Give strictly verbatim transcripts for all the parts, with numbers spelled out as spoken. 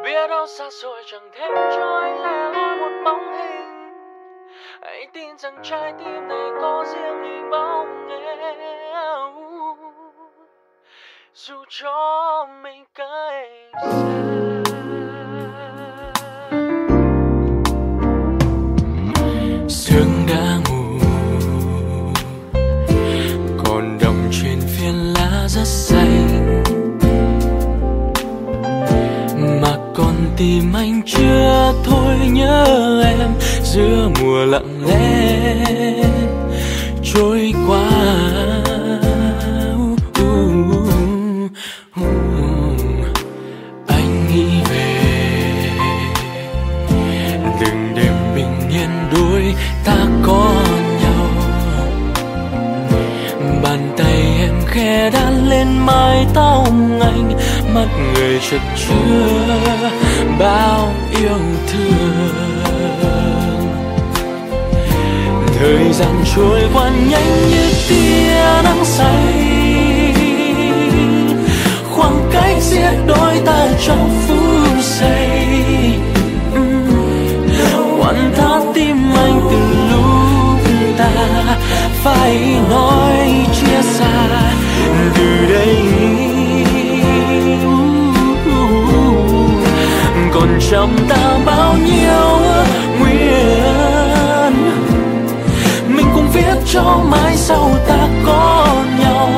biết đâu xa xôi chẳng thêm cho anh lẻ loi một bóng hình. Hãy tin rằng trái tim này có riêng hình bóng em, dù cho mình cách xa. Sương đã ngủ, còn đồng trên phiến lá rất xanh, mà con tim anh chưa thôi nhớ em giữa mùa lặng lẽ trôi qua. uh, uh, uh, uh. Anh nghĩ về từng đêm bình yên đôi ta có nhau, bàn tay em khẽ đan lên mái tóc anh, mắt người chất chứa bao yêu thương. Thời gian trôi qua nhanh như tia nắng say, khoảng cách giữa đôi ta trong phút giây. Quặn thắt tim anh từ lúc ta phải nói chia xa. Từ đây còn trong ta bao nhiêu ước nguyện, mình cùng viết cho mãi sau ta có nhau.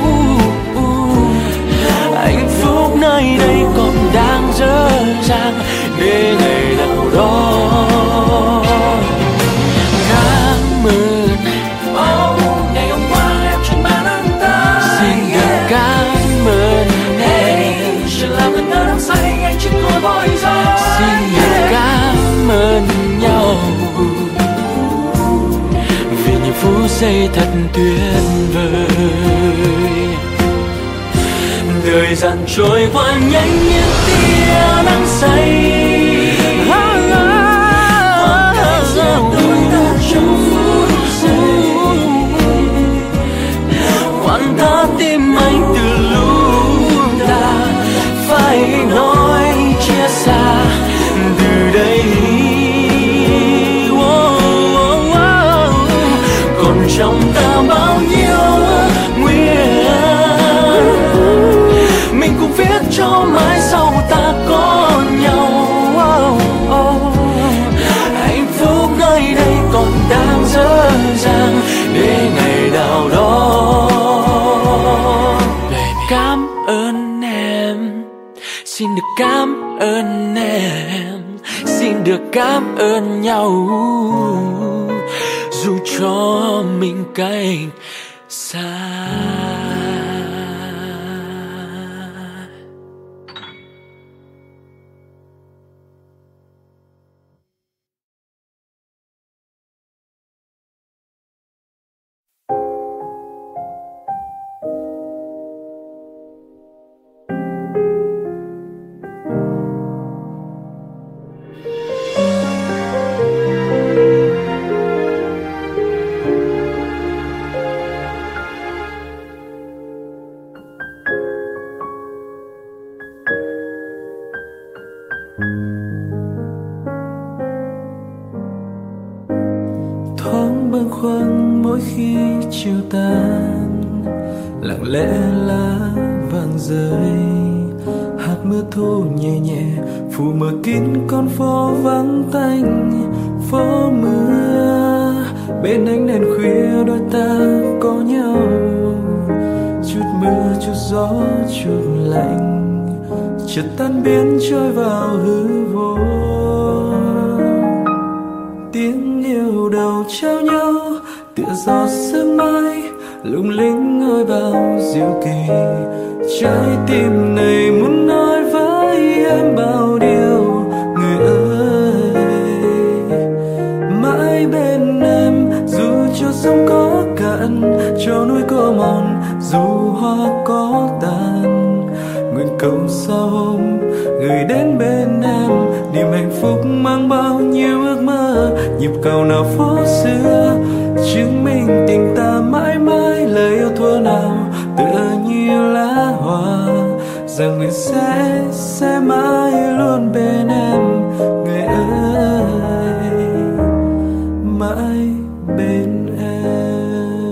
Hạnh phúc nơi đây còn đang dở dang để ngày nào đó. Cảm ơn oh, ngày hôm qua em chẳng ban ăn ta. Xin được cảm ơn em, chỉ làm lần nữa đắm say anh chỉ ngồi bối rối. Xin được cảm ơn nhau vì những phút giây thật tuyệt vời. Thời gian trôi qua nhanh như tia nắng say, khoảng cách giữa đôi ta trong phút giây. Quặn thắt tim anh từ lúc ta phải nói chia xa. Từ đây oh, oh, oh, còn trong ta bao nhiêu ước nguyện, mình cùng viết cho mãi sau ta có nhau. oh, oh. Hạnh phúc nơi đây còn đang dở dang để ngày nào đó. Cảm ơn em, xin được cảm ơn em, xin được cảm ơn nhau dù cho mình cách xa. Thoáng bâng khuâng mỗi khi chiều tàn, lặng lẽ lá vàng rơi, hạt mưa thu nhẹ nhẹ phủ mờ kín con phố vắng tanh. Phố mưa bên ánh đèn khuya đôi ta có nhau, chút mưa chút gió chút lạnh chợt tan biến trôi vào hư vô. Tiếng yêu đầu trao nhau tựa giọt sương mai lung linh ơi bao diệu kỳ. Trái tim này muốn nói với em bao điều, người ơi mãi bên em dù cho sông có cạn, cho núi có mòn, dù hoa có tàn. Nguyện cầu sao hôm gửi đến bên em niềm hạnh phúc mang bao nhiêu ước mơ. Nhịp cầu nào phố xưa chứng minh tình ta mãi mãi, lời yêu thuở nào tựa như lá hoa rằng mình sẽ sẽ mãi luôn bên em, người ơi, mãi bên em.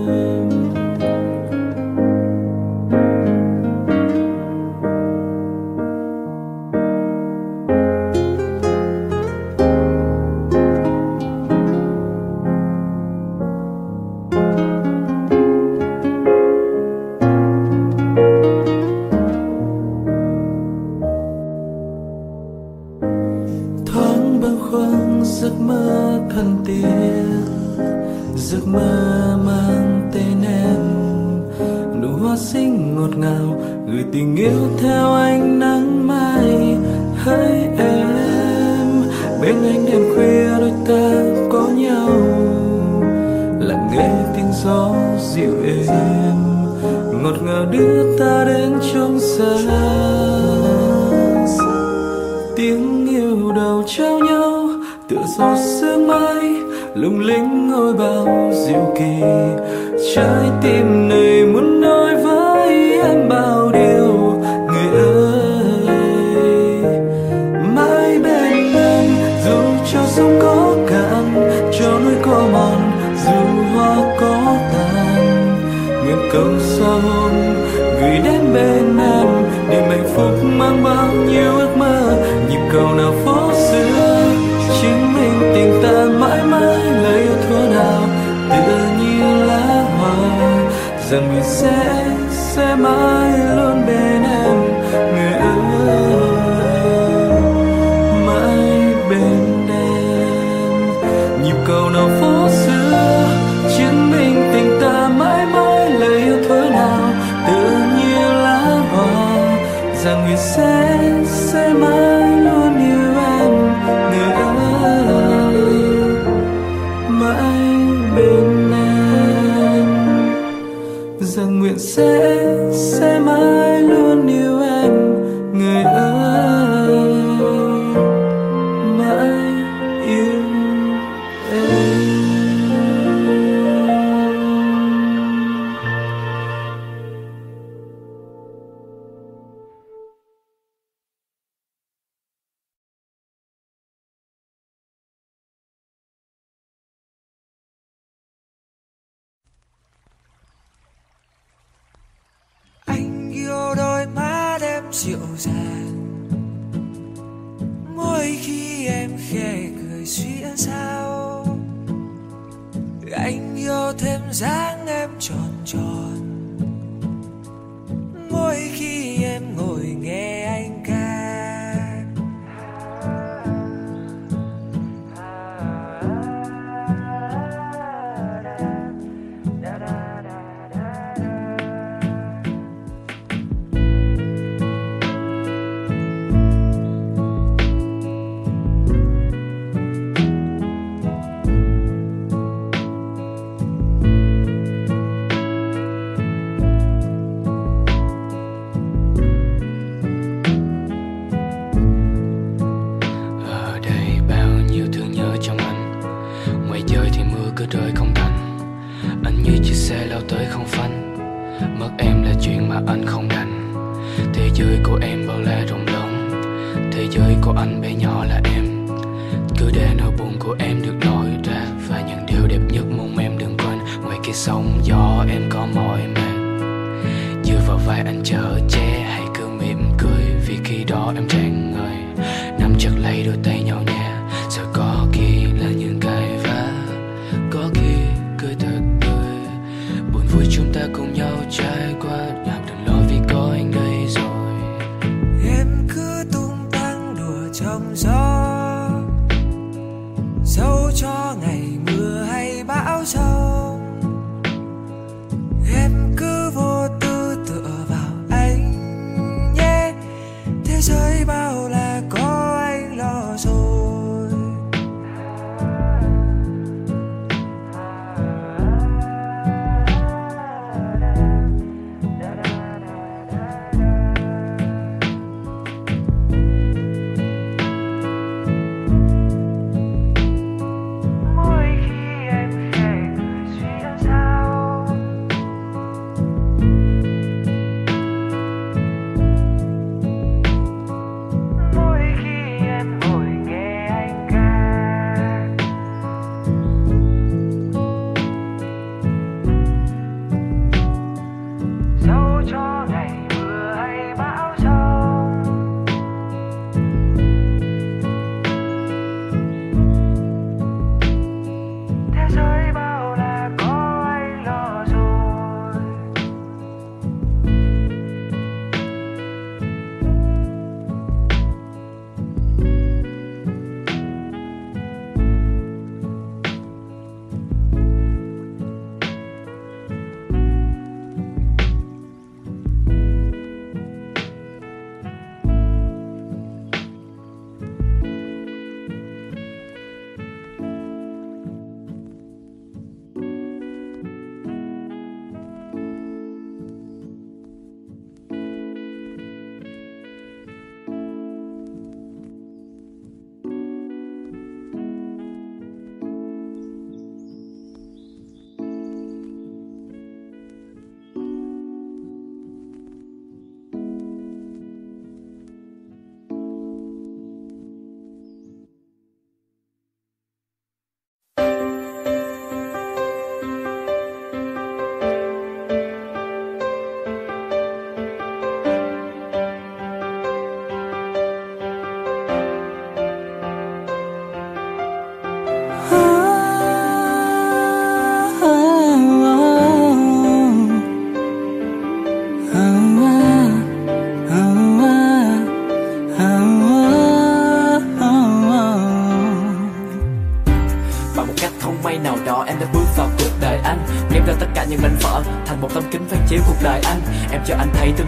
Giấc mơ thân thiết, giấc mơ mang tên em, nụ hoa xinh ngọt ngào gửi tình yêu theo ánh nắng mai. Hỡi em, bên anh đêm khuya đôi ta có nhau, lặng nghe tiếng gió dịu êm, ngọt ngào đưa ta đến chốn xa. Tiếng yêu đầu trao nhau tựa giọt sương mai, lung linh ngôi bao diệu kỳ. Trái tim này muốn nói với em bao điều, người ơi, mãi bên em. Dù cho sông có cạn, cho núi có mòn, dù hoa có tàn, nguyện cầu sao hôm gửi đến bên em, niềm hạnh phúc mang bao nhiêu ước mơ. Nhịp cầu nào phố xưa chứng minh tình ta mãi mãi lời yêu thuở nào, tựa như lá hoa rằng mình sẽ sẽ mãi luôn bên em, người ơi, mãi bên em. Nhịp cầu nào phố xưa chứng minh tình ta mãi mãi lời yêu thuở nào, tựa như lá hoa rằng mình sẽ sẽ mãi luôn yêu em, người ơi, mãi bên em. Rằng nguyện sẽ sẽ mãi luôn yêu em, người ơi, mãi yêu em. dịu dàng mỗi khi em khẽ cười xuyên sao, anh yêu thêm dáng em tròn tròn mỗi khi em ngồi nghe anh ca. Rơi không thành, anh như chiếc xe lao tới không phanh. Mất em là chuyện mà anh không đành. Thế giới của em bao la rộng lớn, thế giới của anh bé nhỏ là em. Cứ để nỗi buồn của em được lòi ra, và những điều đẹp nhất mong em đừng quên. Ngoài kia sóng gió em có mỏi mệt, dựa vào vai anh chở che, hay cứ mỉm cười vì khi đó em tràn ngời. Nắm chặt lấy đôi tay nhau nha, giờ có khi là những cái vá, có khi cười thật tươi. Buồn vui chúng ta cùng nhau trải qua, nhạc đừng lo vì có anh đây rồi. Em cứ tung tăng đùa trong gió, dẫu cho ngày mưa hay bão giông. Em cứ vô tư tựa vào anh nhé, thế giới bao là có anh lo rồi.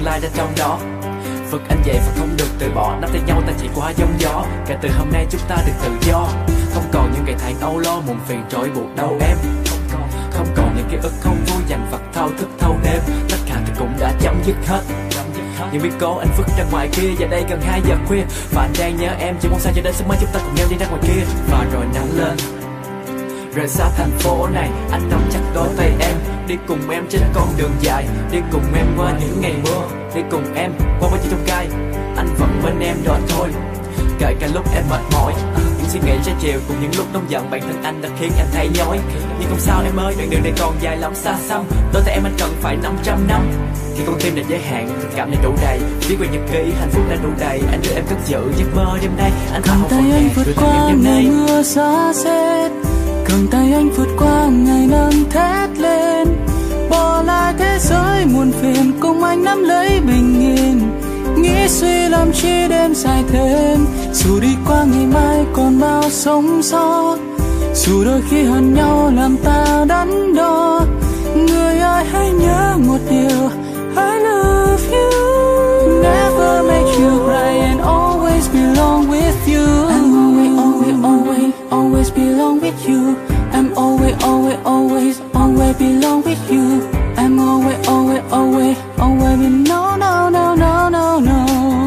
tương lai ra trong đó. Vực anh dậy và không được từ bỏ, nắm tay nhau ta chỉ qua giông gió. Kể từ hôm nay chúng ta được tự do, không còn những ngày tháng âu lo muộn phiền trỗi buộc đâu em. Không còn những ký ức không vui dằn vặt thao thức thâu đêm. Tất cả thì cũng đã chấm dứt hết. Nhưng biết cố anh vứt ra ngoài kia, giờ đây gần hai giờ khuya và anh đang nhớ em, chỉ mong sao cho đến sớm mai chúng ta cùng nhau đi ra ngoài kia. Và rồi nắng lên rời xa thành phố này, anh nắm chặt đôi tay em, đi cùng em trên con đường dài, đi cùng em qua những ngày mưa, đi cùng em qua bao nhiêu trong gai. Anh vẫn bên em rồi thôi, kể cả lúc em mệt mỏi, những suy nghĩ trái chiều cùng những lúc nóng giận, bản thân anh đã khiến em thay nhói. Nhưng không sao em ơi, đoạn đường này còn dài lắm xa xăm, đôi tay em anh cần phải năm trăm năm. Khi con tim đã giới hạn, tình cảm này đủ đầy, viết về nhật ký hạnh phúc đã đủ đầy. Anh đưa em cất giữ giấc mơ đêm nay, anh cầm tay anh vượt qua ngày mưa giá rét, cầm tay anh vượt qua ngày nắng thét lên, bỏ lại thế giới muôn phiền cùng anh nắm lấy bình yên. Nghĩ suy làm chi đêm dài thêm, dù đi qua ngày mai còn bao sóng gió, dù đôi khi hận nhau làm ta đắn đo. Người ơi hãy nhớ một điều, I love you, never make you cry and always belong with you. I'm always, always, always, always belong with you. I'm always, always, always, always belong with you. I'm always, always, always, always be no, no, no, no, no, no.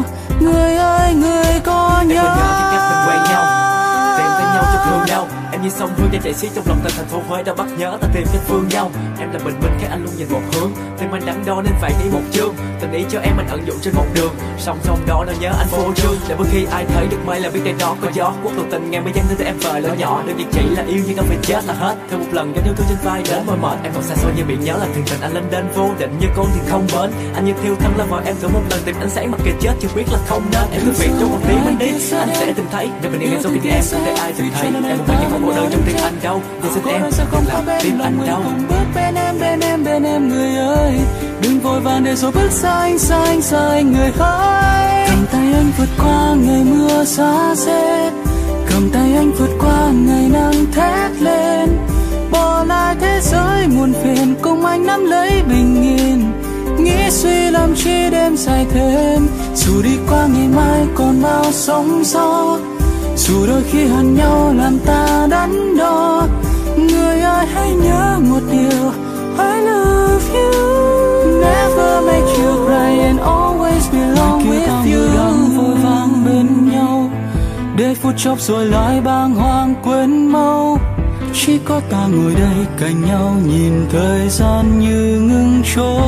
Người ơi, người có nhớ quen nhau, tìm thấy nhau cho thương nhau. Em như sông hương đang chảy xiết trong lòng ta thành phố Huế đã bắt nhớ ta tìm cách phương nhau. Em là bình minh khác anh luôn nhìn một hướng, tim anh đắn đo nên phải đi một chương. Tình ý cho em anh ẩn dụ trên một đường, song song đó là nhớ anh vô trương. Để mỗi khi ai thấy được mây là biết đây đó có gió. Quốc độ tình ngang mới dám đưa em vời lỡ nhỏ, đơn giản chỉ là yêu nhưng không phải chết là hết. Thêm một lần gánh yêu thương trên vai đến mỏi mệt, em còn xa xôi như bị nhớ là thường tình anh lên đến vô định như con thì không bến. Anh như thiêu thân là vợ em thử một lần tìm ánh sáng mặc kệ chết chưa biết là không nên. Em cứ việc trong một tiếng anh đi, anh sẽ tìm thấy để bình yên đến sau khi em không để ai tìm thấy. Em một mình nhưng không cô đơn trong tim anh đâu, để xin em đừng làm tim anh đau. Bước bên em, bên em, bên em người ơi, đừng vội vàng để rồi bước xa anh, xa anh, xa anh người hỡi. Cầm tay anh vượt qua ngày mưa giá rét, cầm tay anh vượt qua ngày nắng thét lên, bỏ lại thế giới muôn phiền cùng anh nắm lấy bình yên. Nghĩ suy làm chi đêm dài thêm, dù đi qua ngày mai còn bao sóng gió, dù đôi khi hận nhau làm ta đắn đo. Người ơi hãy nhớ một điều, I love you, never make you cry and always belong with you. Đang vội vàng bên nhau, để phút chốc rồi lại bàng hoàng quên mau. Chỉ có ta ngồi đây cạnh nhau, nhìn thời gian như ngừng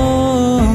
trôi.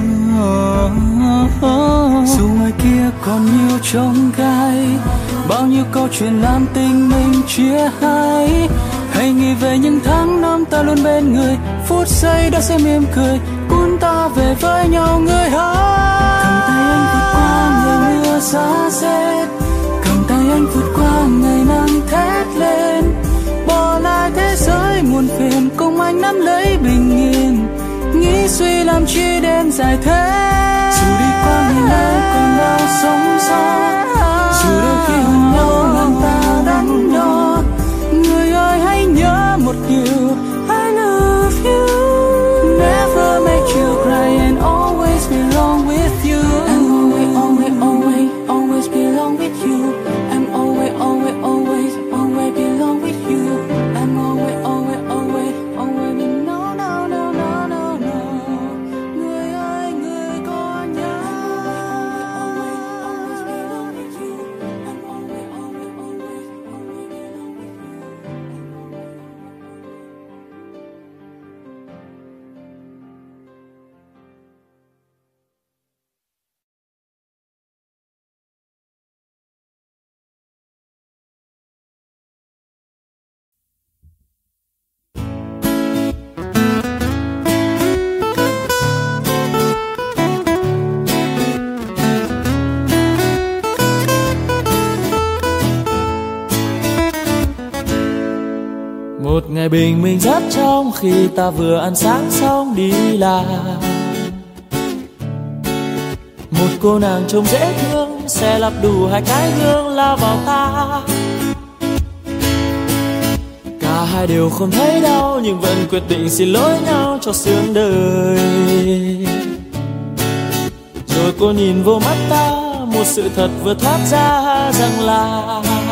Dù ngoài kia còn nhiều chông gai, bao nhiêu câu chuyện làm tình mình chia hai. Hãy nghĩ về những tháng năm ta luôn bên người, phút giây đã sẽ mỉm cười cuốn ta về với nhau người hỡi. Cầm tay anh vượt qua ngày mưa giá rét, cầm tay anh vượt qua ngày nắng thét lên, bỏ lại thế giới muôn phiền cùng anh nắm lấy bình yên. Nghĩ suy làm chi đêm dài thế, dù đi qua ngày mai còn bao sóng gió, dù đôi khi hận nhau làm ta đắn đo. Người ơi hãy nhớ một điều, I love you, never make you cry and always belong with you. I'm always, always, always, always belong with you. I'm always, always, always, always belong with you. I'm always, always, always, always be no, no, no, no, no, no. Người ơi, người có nhớ. Always, always, always belong with you. I'm always, always, always, always belong with you. Một ngày bình minh rất trong khi ta vừa ăn sáng xong đi làm. Một cô nàng trông dễ thương, xe lắp đủ hai cái gương lao vào ta. Cả hai đều không thấy đau nhưng vẫn quyết định xin lỗi nhau cho sướng đời. rồi cô nhìn vô mắt ta, một sự thật vừa thoát ra rằng là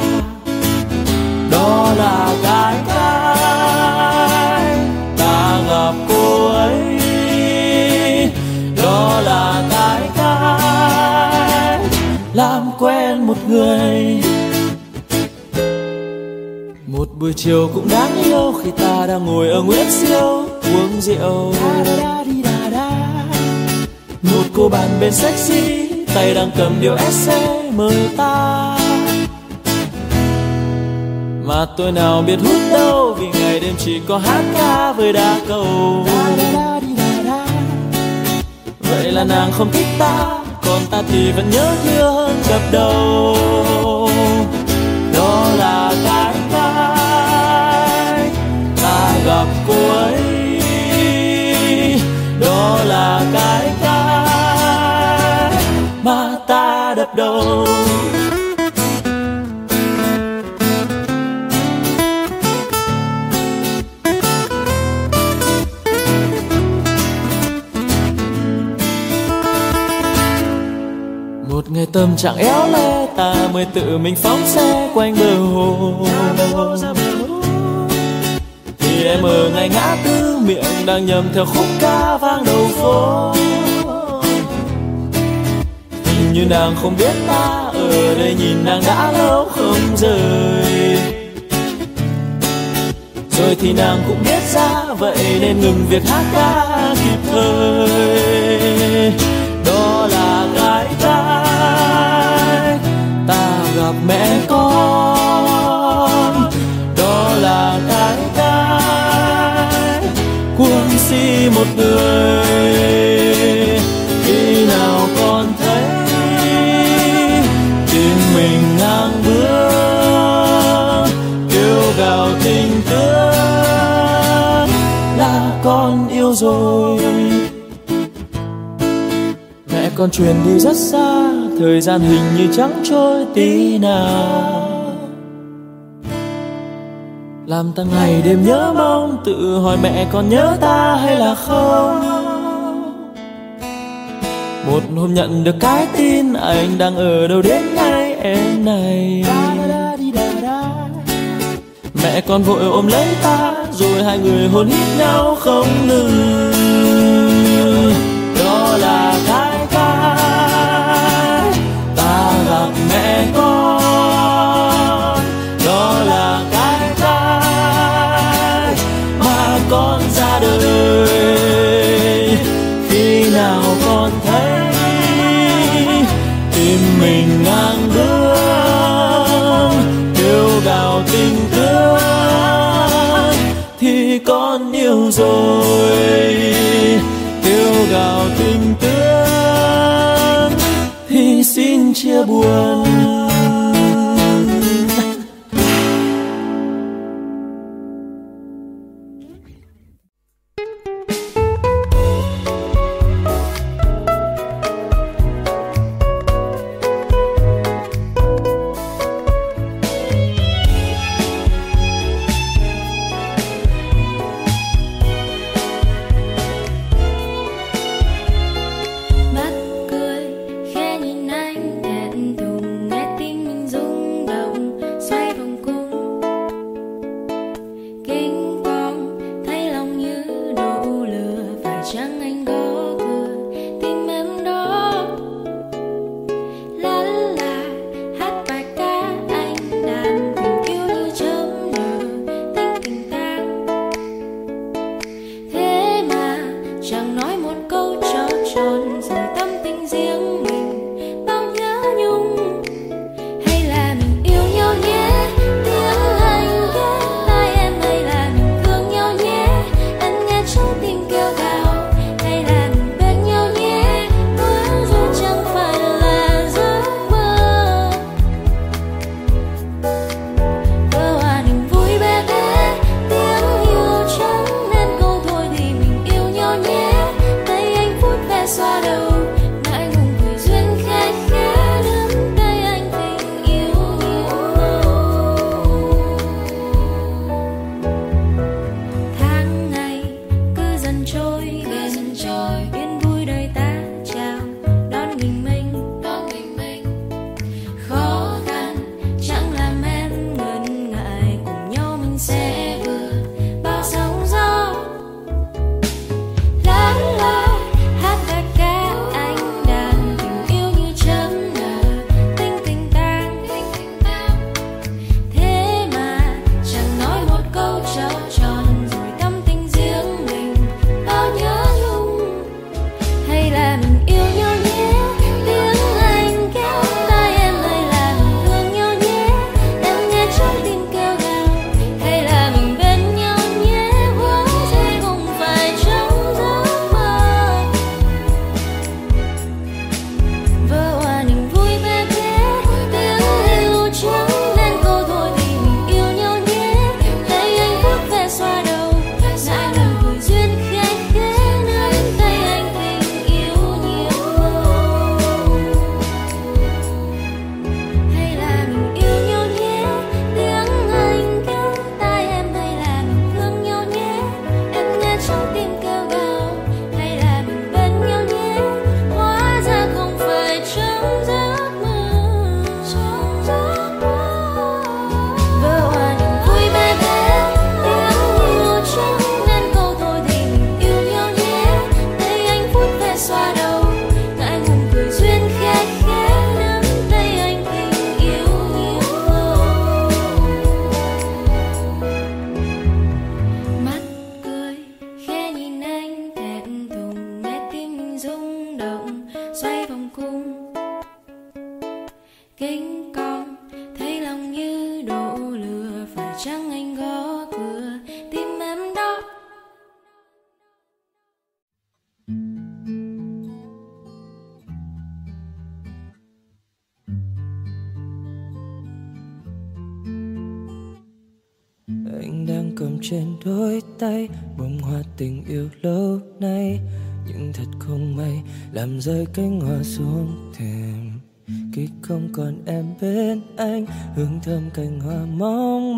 đó là cái cái ta gặp cô ấy, đó là cái cái làm quen một người. Một buổi chiều cũng đáng yêu khi ta đang ngồi ở Nguyễn Siêu uống rượu. Một cô bạn bên sexy tay đang cầm điệu essay mời ta, mà tôi nào biết hút đâu vì ngày đêm chỉ có hát ca với đá cầu. Vậy là nàng không thích ta, còn ta thì vẫn nhớ nhớ hơn gặp đầu. Đó là cái cái ta gặp cô ấy, đó là cái cái mà ta đập đầu. Một ngày tâm trạng éo le, ta mới tự mình phóng xe quanh bờ hồ. Thì em ở ngay ngã tư, miệng đang nhầm theo khúc ca vang đầu phố. Hình như nàng không biết ta ở đây, nhìn nàng đã lâu không rời. Rồi thì nàng cũng biết ra, vậy nên ngừng việc hát ca kịp thời. Đó là cái cái ta gặp mẹ con, đó là cái cái cuồng si một người. Khi nào con thấy tim mình ngang bước, kêu gào tình thương là con yêu rồi. Mẹ con truyền đi rất xa, thời gian hình như chẳng trôi tí nào, làm ta ngày đêm nhớ mong, tự hỏi mẹ còn nhớ ta hay là không. Một hôm nhận được cái tin anh đang ở đâu đến ngay em này. Mẹ con vội ôm lấy ta, rồi hai người hôn hít nhau không ngừng. Đó là cái cái ta gặp mẹ con, đó là cái cái mà con ra đời. Khi nào con thấy tim mình ngang bước, kêu gào tình thương thì con yêu rồi. Kêu gào tình thương thì xin chia buồn. Mắt cười khẽ nhìn anh thẹn thùng nghe kính con, thấy lòng như đổ lửa, phải chăng anh gõ cửa tìm em đó. Anh đang cầm trên đôi tay bông hoa tình yêu lâu nay, nhưng thật không may làm rơi cánh hoa xuống thềm. Khi không còn em bên anh, hương thơm cành hoa mong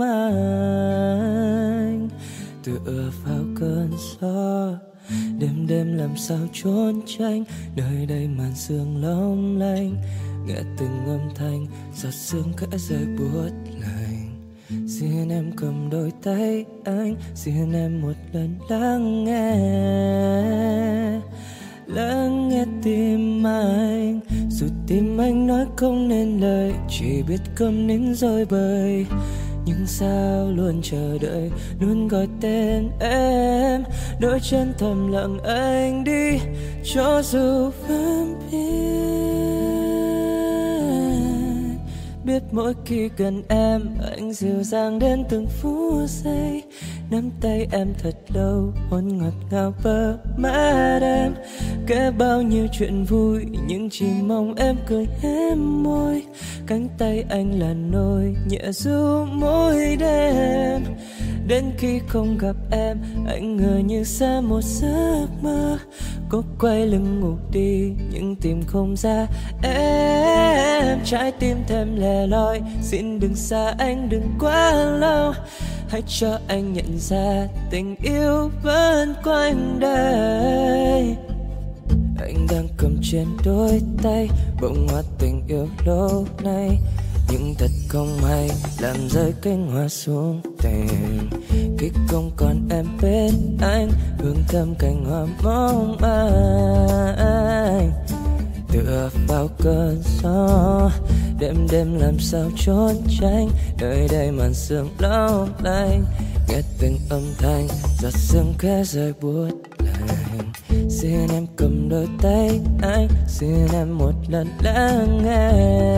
manh tựa vào cơn gió. Đêm đêm làm sao trốn tránh, nơi đây màn sương long lanh, nghe từng âm thanh giọt sương khẽ rơi buốt lạnh. Xin em cầm đôi tay anh, xin em một lần lắng nghe, lắng nghe tim anh. Dù tim anh nói không nên lời, chỉ biết câm nín rồi bời, nhưng sao luôn chờ đợi, luôn gọi tên em. Đôi chân thầm lặng anh đi, cho dù vẫn biết, biết mỗi khi gần em anh dịu dàng đến từng phút giây. Nắm tay em thật lâu, hôn ngọt ngào bờ má em, kể bao nhiêu chuyện vui, nhưng chỉ mong em cười hé môi. Cánh tay anh là nỗi nhẹ ru mỗi đêm. Đến khi không gặp em, anh ngờ như xa một giấc mơ. Cố quay lưng ngủ đi, nhưng tìm không ra em. Trái tim thêm lẻ loi, xin đừng xa anh đừng quá lâu. Hãy cho anh nhận ra tình yêu vẫn quanh đây. Anh đang cầm trên đôi tay bông hoa tình yêu lâu nay, nhưng thật không may làm rơi cánh hoa xuống thềm. Khi không còn em bên anh, hương thơm cành hoa mong manh tựa vào cơn gió. Đêm đêm làm sao trốn tránh, nơi đây màn sương long lanh, nghe từng âm thanh giọt sương khẽ rơi buốt lạnh. Xin em cầm đôi tay anh, xin em một lần lắng nghe,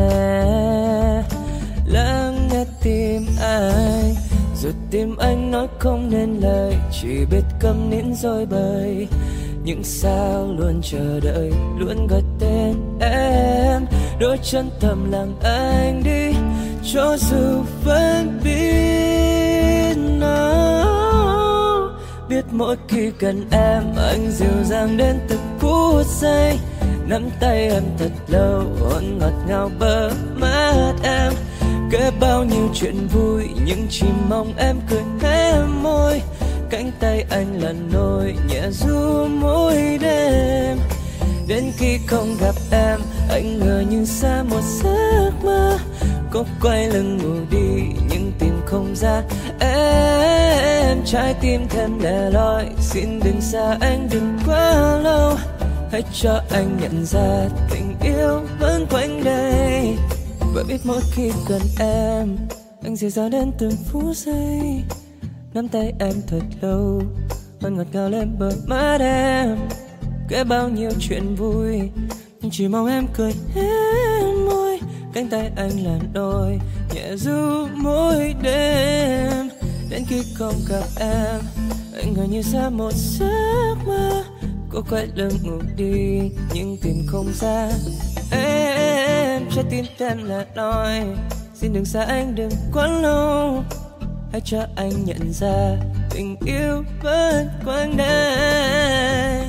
lắng nghe tim anh. Dù tim anh nói không nên lời, chỉ biết câm nín rồi bời, nhưng sao luôn chờ đợi, luôn gọi tên em. Đôi chân thầm lặng anh đi, cho dù vẫn biết nó. Biết mỗi khi gần em anh dịu dàng đến từng phút giây. Nắm tay em thật lâu, hôn ngọt ngào bờ mắt em, kể bao nhiêu chuyện vui, nhưng chỉ mong em cười hé môi. Cánh tay anh là nỗi nhẹ ru mỗi đêm. Đến khi không gặp em, anh ngờ như xa một giấc mơ. Cố quay lưng ngủ đi, nhưng tìm không ra em. Trái tim thêm lẻ loi, xin đừng xa anh đừng quá lâu. Hãy cho anh nhận ra tình yêu vẫn quanh đây. Và biết mỗi khi gần em, anh dịu dàng đến từng phút giây. Nắm tay em thật lâu, hôn ngọt ngào lên bờ mắt em, kể bao nhiêu chuyện vui, nhưng chỉ mong em cười hé môi. Cánh tay anh là đôi nhẹ ru mỗi đêm. Đến khi không gặp em, anh ngờ như xa một giấc mơ. Cố quay lưng ngủ đi, nhưng tìm không ra em. Trái tim em là nói, xin đừng xa anh đừng quá lâu. Hãy cho anh nhận ra tình yêu vẫn quanh đây.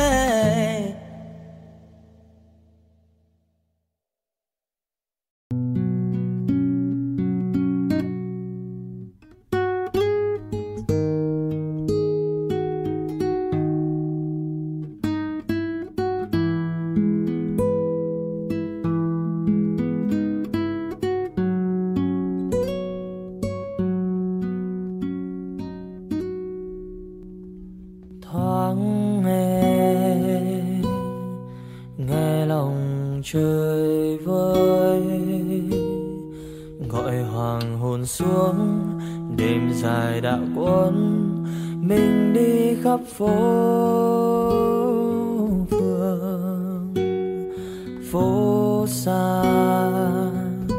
Trời vơi gọi hoàng hôn xuống, đêm dài đã cuốn mình đi khắp phố phường phố xa.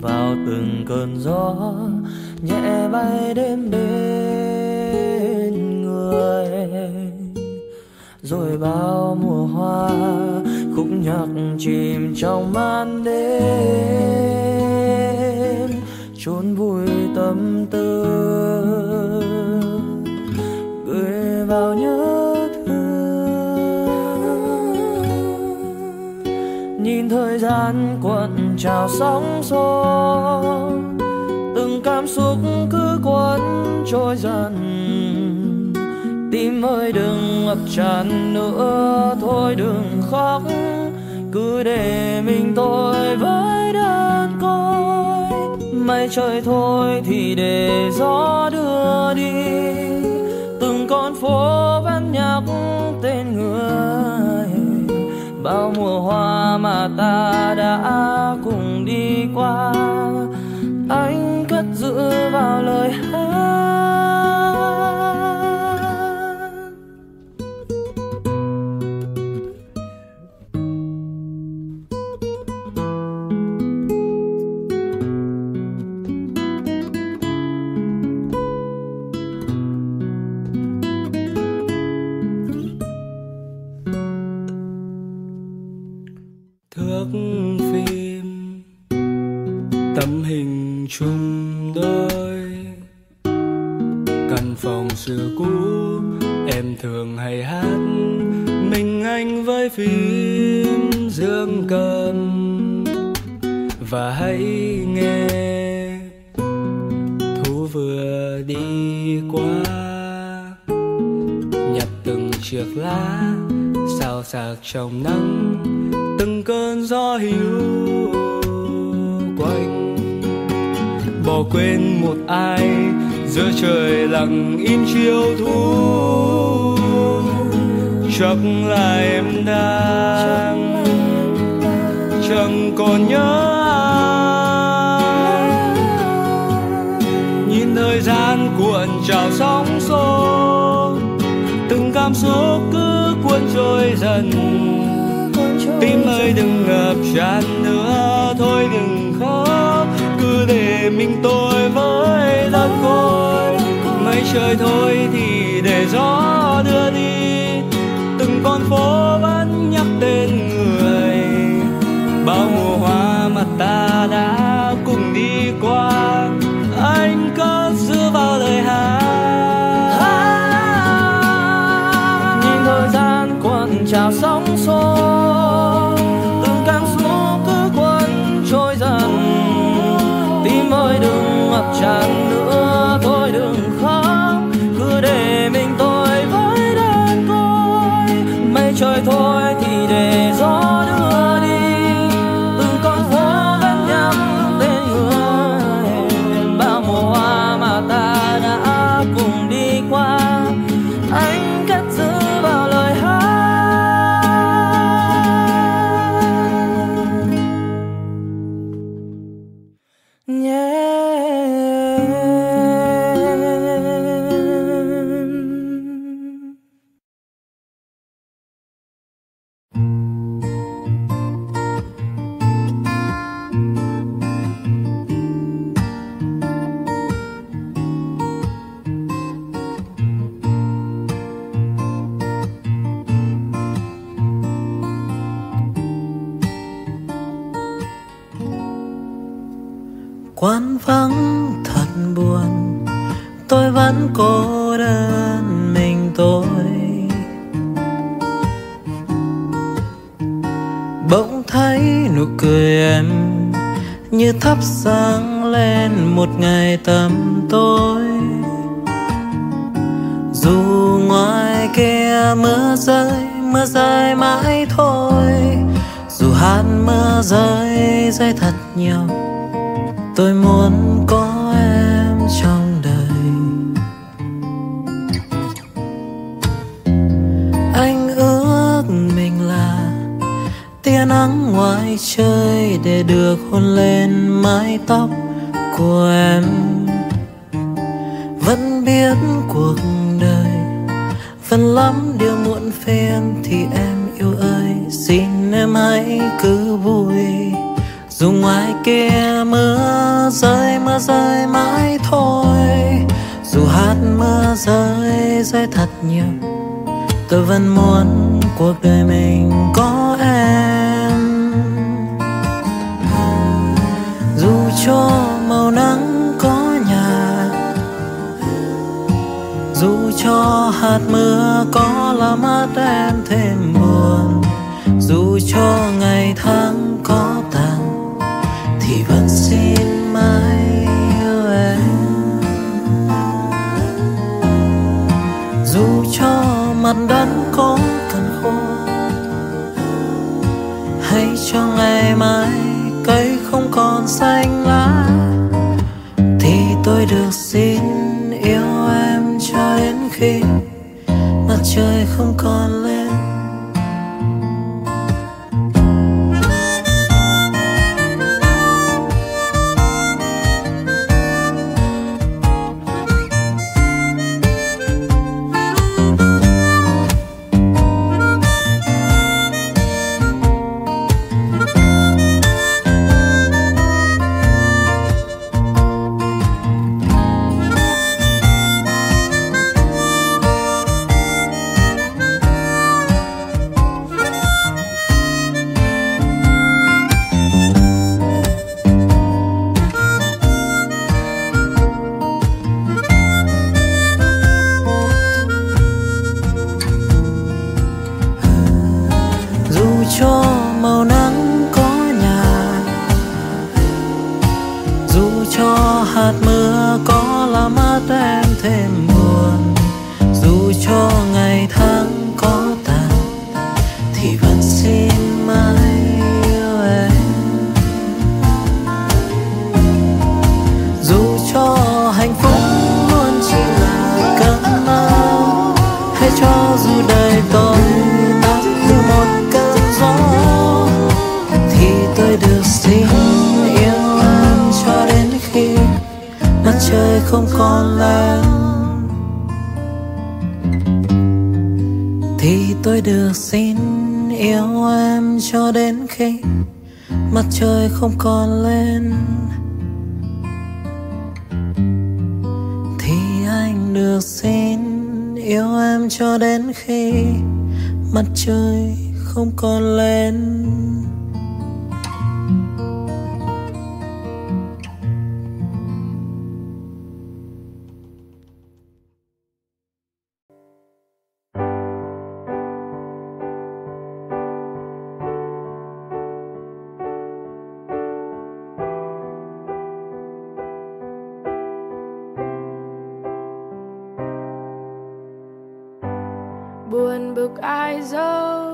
vào từng cơn gió nhẹ bay đến bên người, rồi bao mùa hoa khúc nhạc chìm trong màn đêm, chốn vui tâm tư gửi vào nhớ thương. Nhìn thời gian cuộn trào sóng xô, từng cảm xúc cứ cuốn trôi dần. Tim ơi đừng ngập tràn nữa, thôi đừng khóc, cứ để mình tôi với đơn côi. Mây trời thôi thì để gió đưa đi, từng con phố vẫn nhắc tên người. Bao mùa hoa mà ta đã cùng đi qua, anh cất giữ vào lời hát. Thước phim tấm hình chung đôi, căn phòng xưa cũ em thường hay hát mình anh với phim dương cầm. Và hãy nghe thu vừa đi qua, nhặt từng chiếc lá xào xạc trong nắng, từng cơn gió hiu quanh. Bỏ quên một ai giữa trời lặng in chiều thu, chắc là em đang chẳng còn nhớ ai. Nhìn thời gian cuộn trào sóng xô, từng cảm xúc cứ cuốn trôi dần. Tim ơi đừng ngập tràn nữa, thôi đừng khóc, cứ để mình tôi với đơn côi. Mây trời thôi thì để gió đưa đi, từng con phố vẫn nhắc tên người. Bao mùa hoa mà ta đã cùng đi qua, anh cất giữ vào lời hát. Nhìn thời gian cuộn trào sóng xô, từng cảm xúc cứ cuốn trôi dần. Tim ơi đừng ngập tràn nữa, thôi đừng khóc, cứ để mình tôi với đơn côi. Mây trời thôi thì để gió đưa đi, từng con phố vẫn nhắc tên người. Bao mùa hoa mà ta đã cùng đi qua, anh cất giữ vào lời hát. Quán vắng thật buồn, tôi vẫn cô đơn mình tôi. Bỗng thấy nụ cười em như thắp sáng lên một ngày tăm tối. Dù ngoài kia mưa rơi, mưa rơi mãi thôi. Dù hát mưa rơi rơi thật nhiều, tôi muốn có em trong đời. Anh ước mình là tia nắng ngoài trời để được hôn lên mái tóc của em. Vẫn biết cuộc đời vẫn lắm điều muộn phiền, thì em yêu ơi xin em hãy cứ vui. Dù ngoài kia mưa rơi, mưa rơi mãi thôi. Dù hạt mưa rơi, rơi thật nhiều, tôi vẫn muốn cuộc đời mình có em. Dù cho màu nắng có nhạt, dù cho hạt mưa có làm mắt em thêm buồn, dù cho ngày tháng có tàn, thì vẫn xin mãi yêu em. Dù cho mặt đất có cần khô, hay cho ngày mai cây không còn xanh lá, thì tôi được xin yêu em cho đến khi mặt trời không còn lên. Cho màu nắng có nhạt, dù cho hạt mưa có làm mắt em thêm buồn, dù cho ngày tháng có tàn, thì vẫn xin mãi yêu em. Dù cho hạnh phúc luôn chỉ là cơn mơ, hay cho dù đời tôi tắt như một cơn gió, thì tôi được xin yêu em cho đến khi mặt trời không còn lên. Thì tôi được xin yêu em cho đến khi mặt trời không còn lên. Thì anh được xin yêu em cho đến khi mặt trời không còn lên. Buồn bực ai dâu,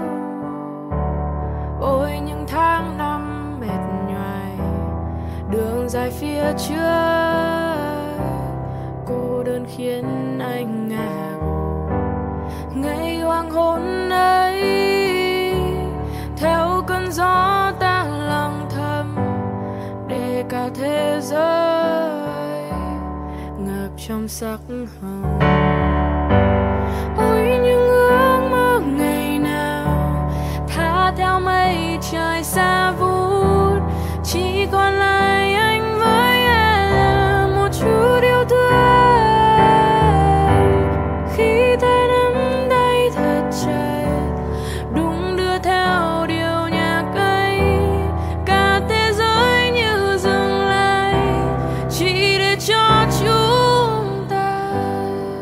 ôi những tháng năm mệt nhoài, đường dài phía trước cô đơn khiến anh ngả ngủ. Ngày hoàng hôn ấy theo cơn gió ta lặng thầm, để cả thế giới ngập trong sắc hồng. Ôi những ước mơ ngày nào tha theo mây trời xa vút, chỉ còn lại anh với em một chút yêu thương. Khi tay nắm tay thật chặt, đung đưa theo điệu nhạc ấy, cả thế giới như dừng lại, chỉ để cho chúng ta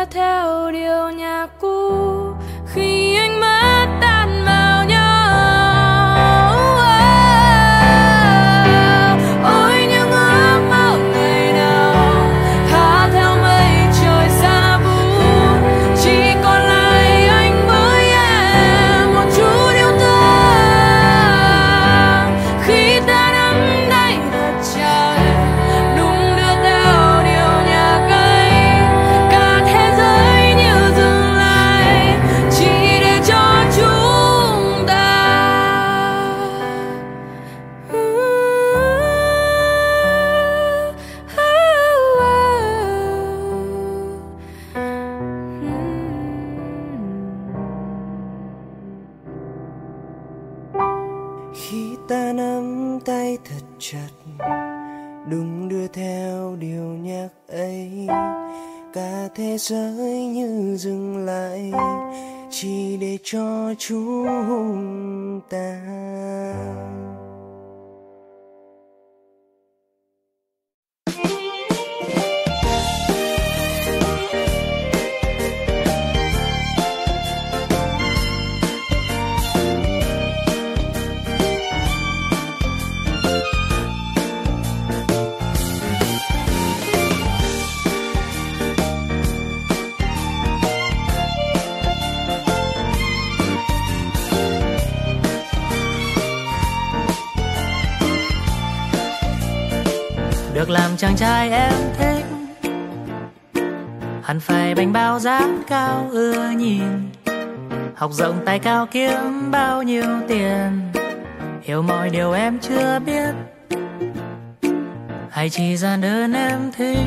theo điệu nhạc cũ khi anh mất tan vào nhau. Ôi những ước mơ ngày nào tha theo mây trời xa vút, chỉ còn lại anh với em một chút yêu thương. Khi ta nắm tay thật chặt đung đưa theo điệu nhạc ấy, cả thế giới như dừng lại chỉ để cho chúng ta. Khi ta nắm tay thật chặt đung đưa theo điệu nhạc ấy, cả thế giới như dừng lại chỉ để cho chúng ta. Được làm chàng trai em thích, hẳn phải bánh bao dáng cao ưa nhìn, học rộng tài cao kiếm bao nhiêu tiền, hiểu mọi điều em chưa biết, hay chỉ giản đơn em thích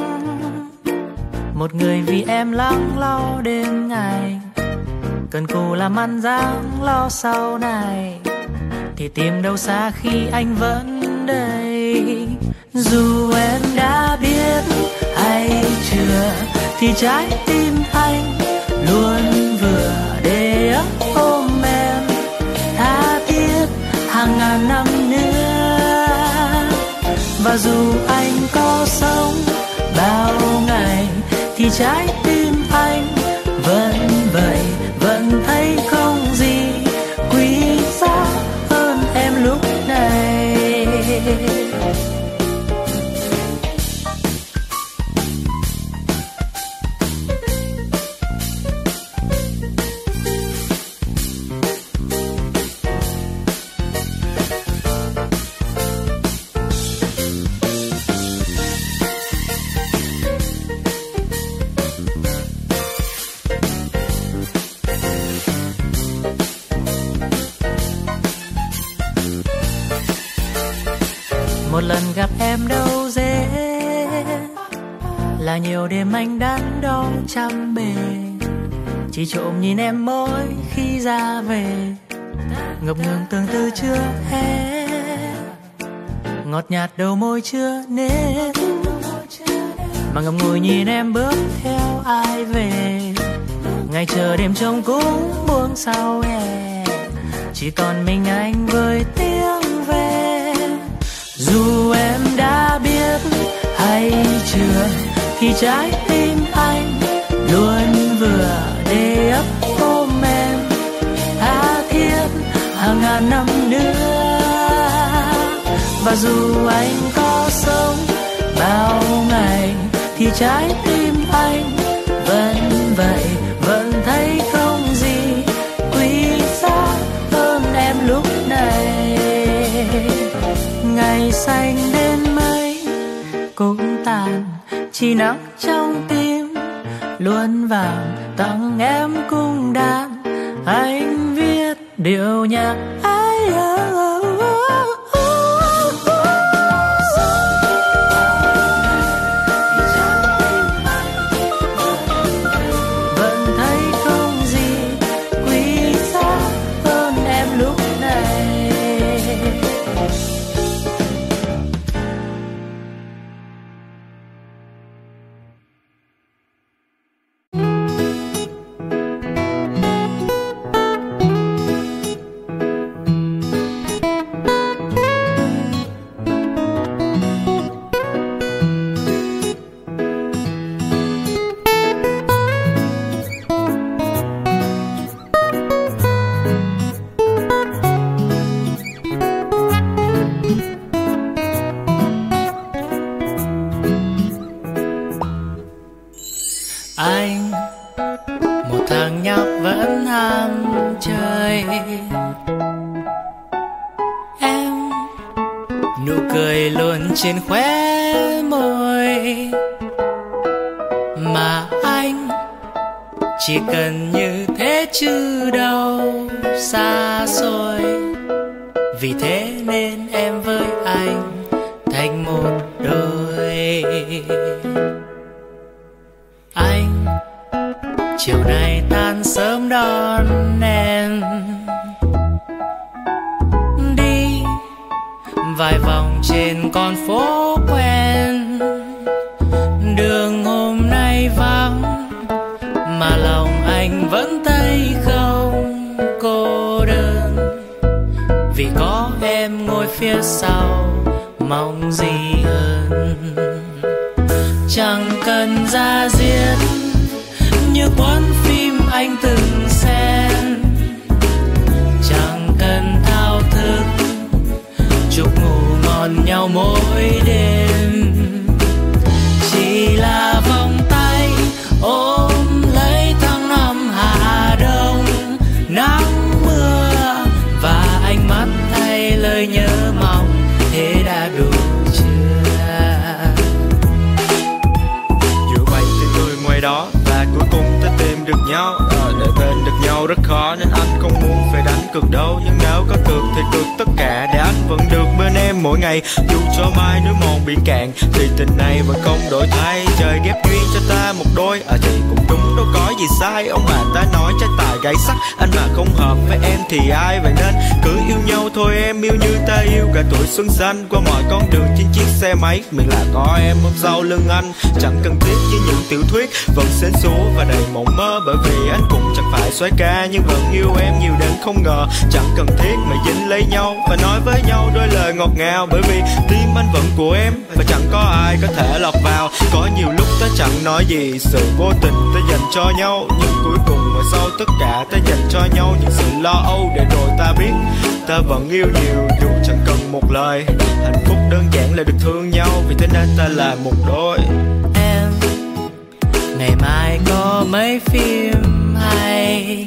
một người vì em lắng lo đêm ngày, cần cù làm ăn dáng lo sau này, thì tìm đâu xa khi anh vẫn đây. Dù em đã biết hay chưa thì trái tim anh luôn vừa để ấp ôm em tha thiết hàng ngàn năm nữa. Và dù anh có sống bao ngày thì trái tim anh vẫn vậy, vẫn thấy không gì quý giá hơn em lúc này. Một lần gặp em đâu dễ, là nhiều đêm anh đắn đo trăm bề, chỉ trộm nhìn em mỗi khi ra về, ngập ngừng tương tư chưa hết, ngọt nhạt đầu môi chưa nết, mà ngậm ngùi nhìn em bước theo ai về, ngày chờ đêm trông cũng buông sau hè, chỉ còn mình anh với tiếng về. Dù em đã biết hay chưa thì trái tim anh luôn vừa để ấp ôm em tha thiết hàng ngàn năm nữa. Và dù anh có sống bao ngày thì trái tim anh vẫn vậy, vẫn thấy không gì quý giá hơn em lúc này. Ngày xanh đến mấy cũng tàn, chỉ nắng trong tim luôn vàng tặng em cung đàn. Anh viết điệu nhạc ai vẫn thấy không gì quý giá hơn em lúc này. Em nụ cười luôn trên khóe môi, mà anh chỉ cần như thế chứ đâu xa xôi. Vì thế nên em với anh thành một đôi. Anh chiều nay tan sớm đón em, đi vài vòng trên con phố quen. Đường hôm nay vắng mà lòng anh vẫn thấy không cô đơn. Vì có em ngồi phía sau mong gì hơn. Chẳng cần ra diết như cuốn phim anh từng xem, chẳng cần thao thức chúc ngủ ngon nhau mỗi đêm. Chỉ là vòng tay ôm lấy tháng năm hạ đông, nắng mưa và ánh mắt thay lời nhớ mong, thế đã đủ chưa? Dù bay trên đôi ngoài đó và cuối cùng ta tìm được nhau. à, Để bên được nhau rất khó nên anh không muốn phải đánh cược đâu. Nhưng nếu có cược thì cược tất cả để anh vẫn được bên em mỗi ngày. Dù cho mai núi mòn biển cạn thì tình này vẫn không đổi thay. Trời ghép duyên cho ta một đôi, à thì cũng đúng đâu có gì sai. Ông bà ta nói trái tài gãy sắt, anh mà không hợp với em thì ai. Vậy nên cứ yêu nhau thôi em, yêu như ta yêu cả tuổi xuân xanh. Qua mọi con đường trên chiếc xe máy, miễn là có em ôm sau lưng anh. Chẳng cần thiết như những tiểu thuyết vẫn sến súa và đầy mộng mơ. Bởi vì anh cũng chẳng phải soái ca nhưng vẫn yêu em nhiều đến không ngờ. Chẳng cần thiết mà dính lấy nhau và nói với nhau đôi lời ngọt ngào. Bởi vì tim anh vẫn của em và chẳng có ai có thể lọt vào. Có nhiều lúc ta chẳng nói gì, sự vô tình ta dành cho nhau, nhưng cuối cùng mà sau tất cả ta dành cho nhau những sự lo âu. Để rồi ta biết ta vẫn yêu nhiều dù chẳng cần một lời. Hạnh phúc đơn giản là được thương nhau, vì thế nên ta là một đôi. Em ngày mai có mấy phim hay,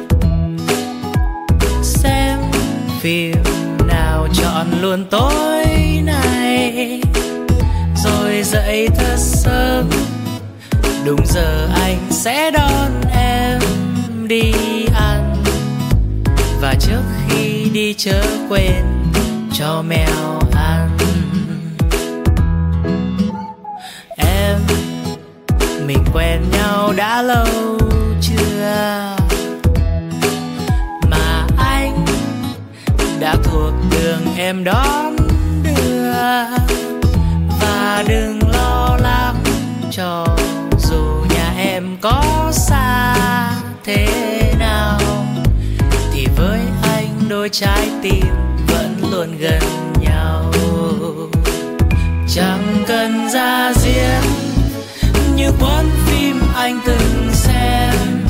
xem phim nào chọn luôn tối nay. Rồi dậy thật sớm, đúng giờ anh sẽ đón em đi ăn. Và trước khi đi chớ quên cho mèo ăn. Em mình quen nhau đã lâu chưa, mà anh đã thuộc đường em đón đưa. Và đừng lo lắng cho dù nhà em có xa thế nào, thì với anh đôi trái tim vẫn luôn gần nhau. Chẳng cần ra diết như cuốn phim anh từng xem,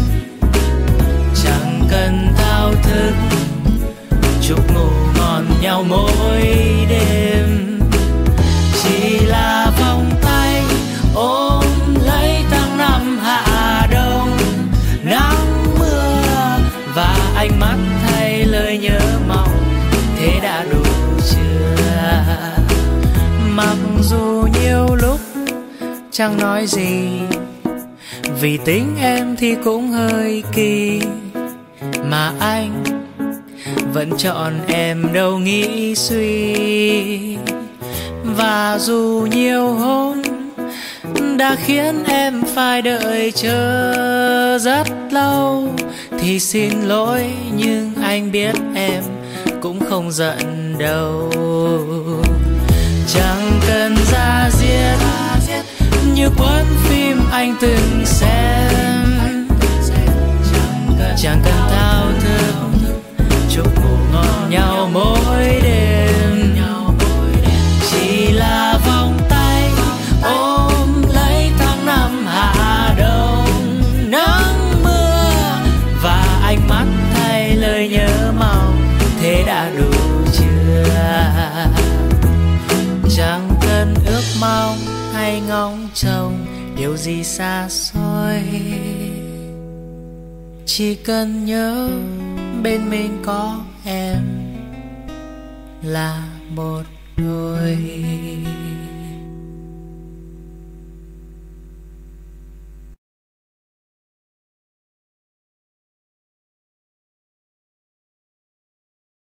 chẳng cần thao thức chúc ngủ ngon nhau mỗi đêm. Chỉ là vòng tay ôm lấy tháng năm hạ đông, nắng mưa và ánh mắt thay lời nhớ mong, thế đã đủ chưa? Mặc dù nhiều lúc chẳng nói gì, vì tính em thì cũng hơi kỳ, mà anh vẫn chọn em đâu nghĩ suy. Và dù nhiều hôm đã khiến em phải đợi chờ rất lâu, thì xin lỗi nhưng anh biết em cũng không giận đâu. Chẳng cần ra diết như cuốn phim anh từng xem, chẳng cần thao thức chúc ngủ ngon nhau mỗi đêm. Chỉ là vòng tay ôm lấy tháng năm hạ đông, nắng mưa và ánh mắt thay lời nhớ mong, thế đã đủ chưa? Chẳng cần ước mong hay ngóng trông điều gì xa xôi, chỉ cần nhớ bên mình có em là một đôi.